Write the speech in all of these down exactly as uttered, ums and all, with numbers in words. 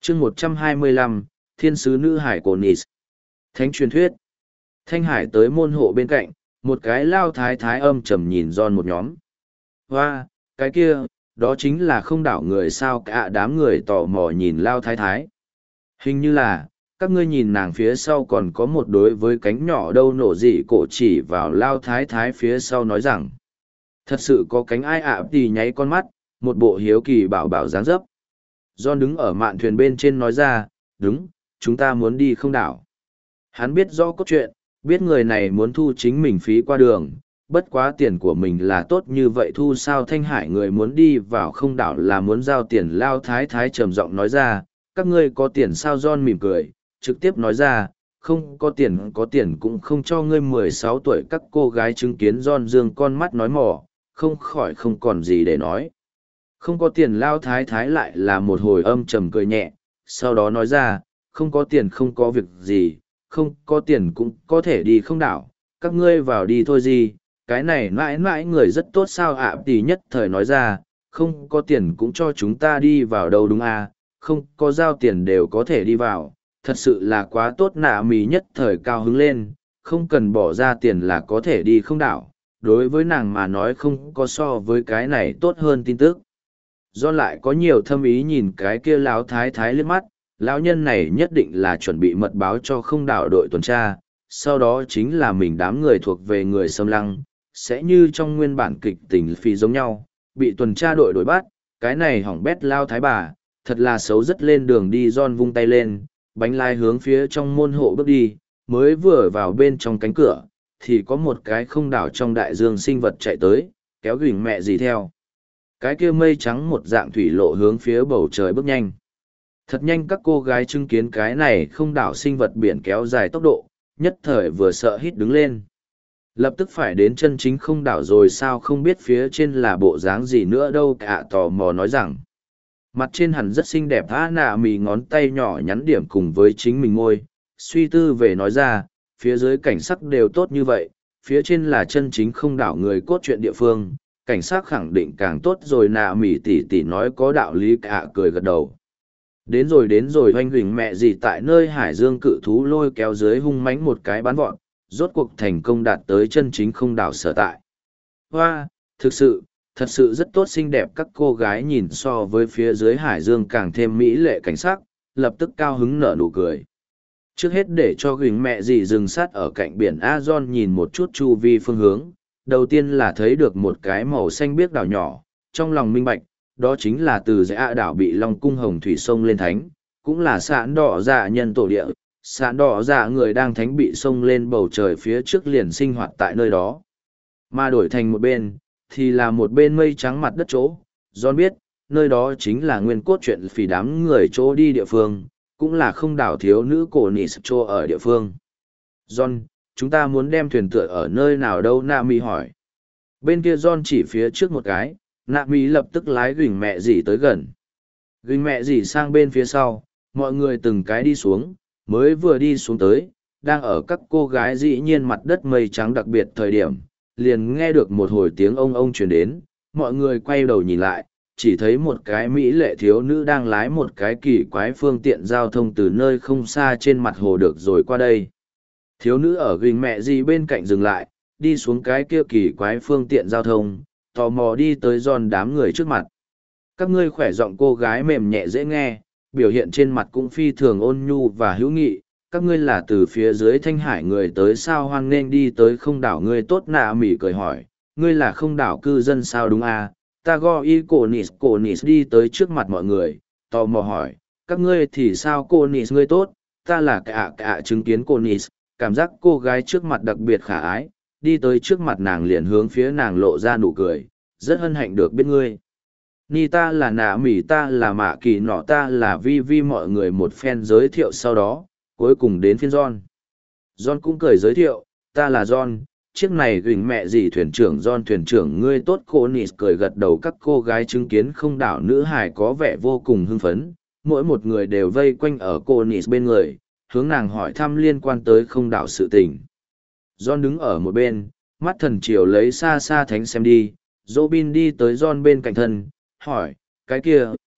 chương một trăm hai mươi lăm, Thiên sứ nữ hải cổ Nis. Thánh truyền thuyết. Thanh hải tới môn hộ bên cạnh, một cái lao thái thái âm trầm nhìn John một nhóm. Hoa, cái kia, đó chính là không đảo người sao cả đám người tò mò nhìn lao thái thái. Hình như là, các ngươi nhìn nàng phía sau còn có một đối với cánh nhỏ đâu nổ dị cổ chỉ vào lao thái thái phía sau nói rằng. Thật sự có cánh ai ạ thì nháy con mắt, một bộ hiếu kỳ bảo bảo dáng dấp. John đứng ở mạn thuyền bên trên nói ra, đúng, chúng ta muốn đi không đảo. Hắn biết rõ cốt truyện, biết người này muốn thu chính mình phí qua đường, bất quá tiền của mình là tốt như vậy thu sao Thanh Hải người muốn đi vào không đảo là muốn giao tiền lao thái thái trầm giọng nói ra, các ngươi có tiền sao John mỉm cười, trực tiếp nói ra, không có tiền có tiền cũng không cho ngươi mười sáu tuổi các cô gái chứng kiến John dương con mắt nói mỏ, không khỏi không còn gì để nói. Không có tiền lao thái thái lại là một hồi âm trầm cười nhẹ, sau đó nói ra, không có tiền không có việc gì, không có tiền cũng có thể đi không đảo, các ngươi vào đi thôi gì, cái này mãi mãi người rất tốt sao ạ tỷ nhất thời nói ra, không có tiền cũng cho chúng ta đi vào đâu đúng à, không có giao tiền đều có thể đi vào, thật sự là quá tốt nạ mì nhất thời cao hứng lên, không cần bỏ ra tiền là có thể đi không đảo, đối với nàng mà nói không có so với cái này tốt hơn tin tức. Do lại có nhiều thâm ý nhìn cái kia lão thái thái liếc mắt, lão nhân này nhất định là chuẩn bị mật báo cho không đảo đội tuần tra, sau đó chính là mình đám người thuộc về người xâm lăng, sẽ như trong nguyên bản kịch tình phi giống nhau, bị tuần tra đội đuổi bắt, cái này hỏng bét lao thái bà, thật là xấu rất lên đường đi. John vung tay lên, bánh lai hướng phía trong môn hộ bước đi, mới vừa vào bên trong cánh cửa, thì có một cái không đảo trong đại dương sinh vật chạy tới, kéo gửi mẹ gì theo. Cái kia mây trắng một dạng thủy lộ hướng phía bầu trời bước nhanh. Thật nhanh các cô gái chứng kiến cái này không đảo sinh vật biển kéo dài tốc độ, nhất thời vừa sợ hít đứng lên. Lập tức phải đến chân chính không đảo rồi sao không biết phía trên là bộ dáng gì nữa đâu cả tò mò nói rằng. Mặt trên hẳn rất xinh đẹp á nạ mì ngón tay nhỏ nhắn điểm cùng với chính mình ngôi, suy tư về nói ra, phía dưới cảnh sắc đều tốt như vậy, phía trên là chân chính không đảo người cốt truyện địa phương, cảnh sát khẳng định càng tốt rồi nạ mỉ tỉ tỉ nói có đạo lý cả cười gật đầu. Đến rồi đến rồi hoanh huỳnh mẹ gì tại nơi hải dương cự thú lôi kéo dưới hung mánh một cái bắn vọt, rốt cuộc thành công đạt tới chân chính không đảo sở tại. Hoa, thực sự, thật sự rất tốt xinh đẹp các cô gái nhìn so với phía dưới hải dương càng thêm mỹ lệ cảnh sắc, lập tức cao hứng nở nụ cười. Trước hết để cho huỳnh mẹ gì dừng sát ở cạnh biển Azon nhìn một chút chu vi phương hướng. Đầu tiên là thấy được một cái màu xanh biếc đảo nhỏ, trong lòng minh bạch, đó chính là từ dãy đảo bị Long Cung Hồng Thủy sông lên thánh, cũng là sạn đỏ dạ nhân tổ địa, sạn đỏ dạ người đang thánh bị sông lên bầu trời phía trước liền sinh hoạt tại nơi đó. Mà đổi thành một bên, thì là một bên mây trắng mặt đất chỗ, John biết, nơi đó chính là nguyên cốt truyện phỉ đám người chỗ đi địa phương, cũng là không đảo thiếu nữ cổ Nis chỗ ở địa phương. John, chúng ta muốn đem thuyền tựa ở nơi nào đâu nạ mỹ hỏi. Bên kia John chỉ phía trước một cái, nạ mỹ lập tức lái gửi mẹ dì tới gần. Gửi mẹ dì sang bên phía sau, mọi người từng cái đi xuống, mới vừa đi xuống tới, đang ở các cô gái dĩ nhiên mặt đất mây trắng đặc biệt thời điểm, liền nghe được một hồi tiếng ông ông truyền đến, mọi người quay đầu nhìn lại, chỉ thấy một cái mỹ lệ thiếu nữ đang lái một cái kỳ quái phương tiện giao thông từ nơi không xa trên mặt hồ được rồi qua đây. Thiếu nữ ở ghình mẹ gì bên cạnh dừng lại, đi xuống cái kia kỳ quái phương tiện giao thông, tò mò đi tới John đám người trước mặt. Các ngươi khỏe giọng cô gái mềm nhẹ dễ nghe, biểu hiện trên mặt cũng phi thường ôn nhu và hữu nghị. Các ngươi là từ phía dưới Thanh Hải người tới sao hoan nên đi tới không đảo ngươi tốt nạ mỉ cười hỏi, ngươi là không đảo cư dân sao đúng à? Ta go y cổ nis cổ nis đi tới trước mặt mọi người, tò mò hỏi, các ngươi thì sao cô nis ngươi tốt, ta là cả cả chứng kiến cô nis. Cảm giác cô gái trước mặt đặc biệt khả ái, đi tới trước mặt nàng liền hướng phía nàng lộ ra nụ cười, rất hân hạnh được biết ngươi. Ni ta là nạ mỉ ta là mạ kỳ nọ ta là vi vi mọi người một phen giới thiệu sau đó, cuối cùng đến phiên John. John cũng cười giới thiệu, ta là John, chiếc này gửi mẹ gì thuyền trưởng John thuyền trưởng ngươi tốt cô Nis cười gật đầu các cô gái chứng kiến không đảo nữ hải có vẻ vô cùng hưng phấn, mỗi một người đều vây quanh ở cô Nis bên người. Hướng nàng hỏi thăm liên quan tới không đảo sự tình. John đứng ở một bên, mắt thần chiều lấy xa xa thánh xem đi, Robin đi tới John bên cạnh thân, hỏi, cái kia,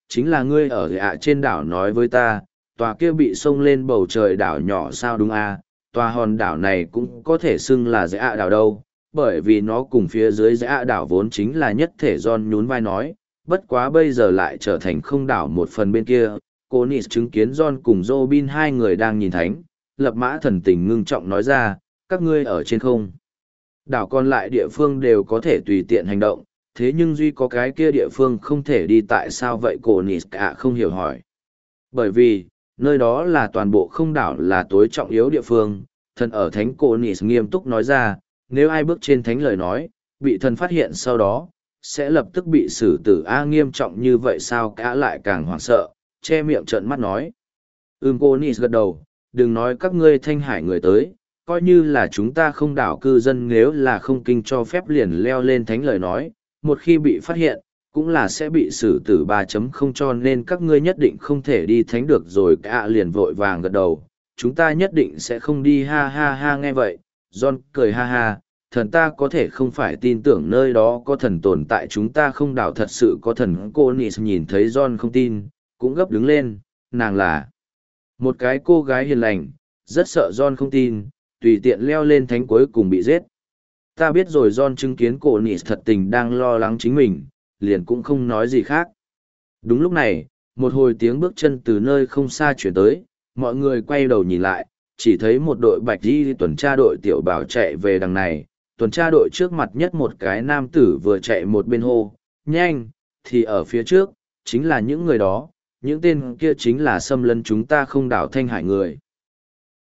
chính là ngươi ở ạ trên đảo nói với ta, tòa kia bị xông lên bầu trời đảo nhỏ sao đúng à, tòa hòn đảo này cũng có thể xưng là dễ ạ đảo đâu, bởi vì nó cùng phía dưới dễ ạ đảo vốn chính là nhất thể John nhún vai nói, bất quá bây giờ lại trở thành không đảo một phần bên kia. Cô Nis chứng kiến John cùng Robin hai người đang nhìn thánh, lập mã thần tình ngưng trọng nói ra, các ngươi ở trên không. Đảo còn lại địa phương đều có thể tùy tiện hành động, thế nhưng duy có cái kia địa phương không thể đi tại sao vậy cô Nis cả không hiểu hỏi. Bởi vì, nơi đó là toàn bộ không đảo là tối trọng yếu địa phương, thần ở thánh cô Nis nghiêm túc nói ra, nếu ai bước trên thánh lời nói, bị thần phát hiện sau đó, sẽ lập tức bị xử tử a nghiêm trọng như vậy sao cả lại càng hoảng sợ, che miệng trợn mắt nói. Ừm cô Nis gật đầu, đừng nói các ngươi thanh hải người tới, coi như là chúng ta không đảo cư dân nếu là không kinh cho phép liền leo lên thánh lời nói, một khi bị phát hiện, cũng là sẽ bị xử tử ba chấm không cho nên các ngươi nhất định không thể đi thánh được rồi cả liền vội vàng gật đầu, chúng ta nhất định sẽ không đi ha ha ha nghe vậy, John cười ha ha, thần ta có thể không phải tin tưởng nơi đó có thần tồn tại chúng ta không đảo thật sự có thần cô Nis nhìn thấy John không tin, cũng gấp đứng lên, nàng là một cái cô gái hiền lành, rất sợ John không tin, tùy tiện leo lên thánh cuối cùng bị giết. Ta biết rồi John chứng kiến cô Nis thật tình đang lo lắng chính mình, liền cũng không nói gì khác. Đúng lúc này, một hồi tiếng bước chân từ nơi không xa chuyển tới, mọi người quay đầu nhìn lại, chỉ thấy một đội bạch y tuần tra đội tiểu bảo chạy về đằng này, tuần tra đội trước mặt nhất một cái nam tử vừa chạy một bên hô, nhanh, thì ở phía trước, chính là những người đó, những tên kia chính là xâm lấn chúng ta không đảo Thanh Hải người.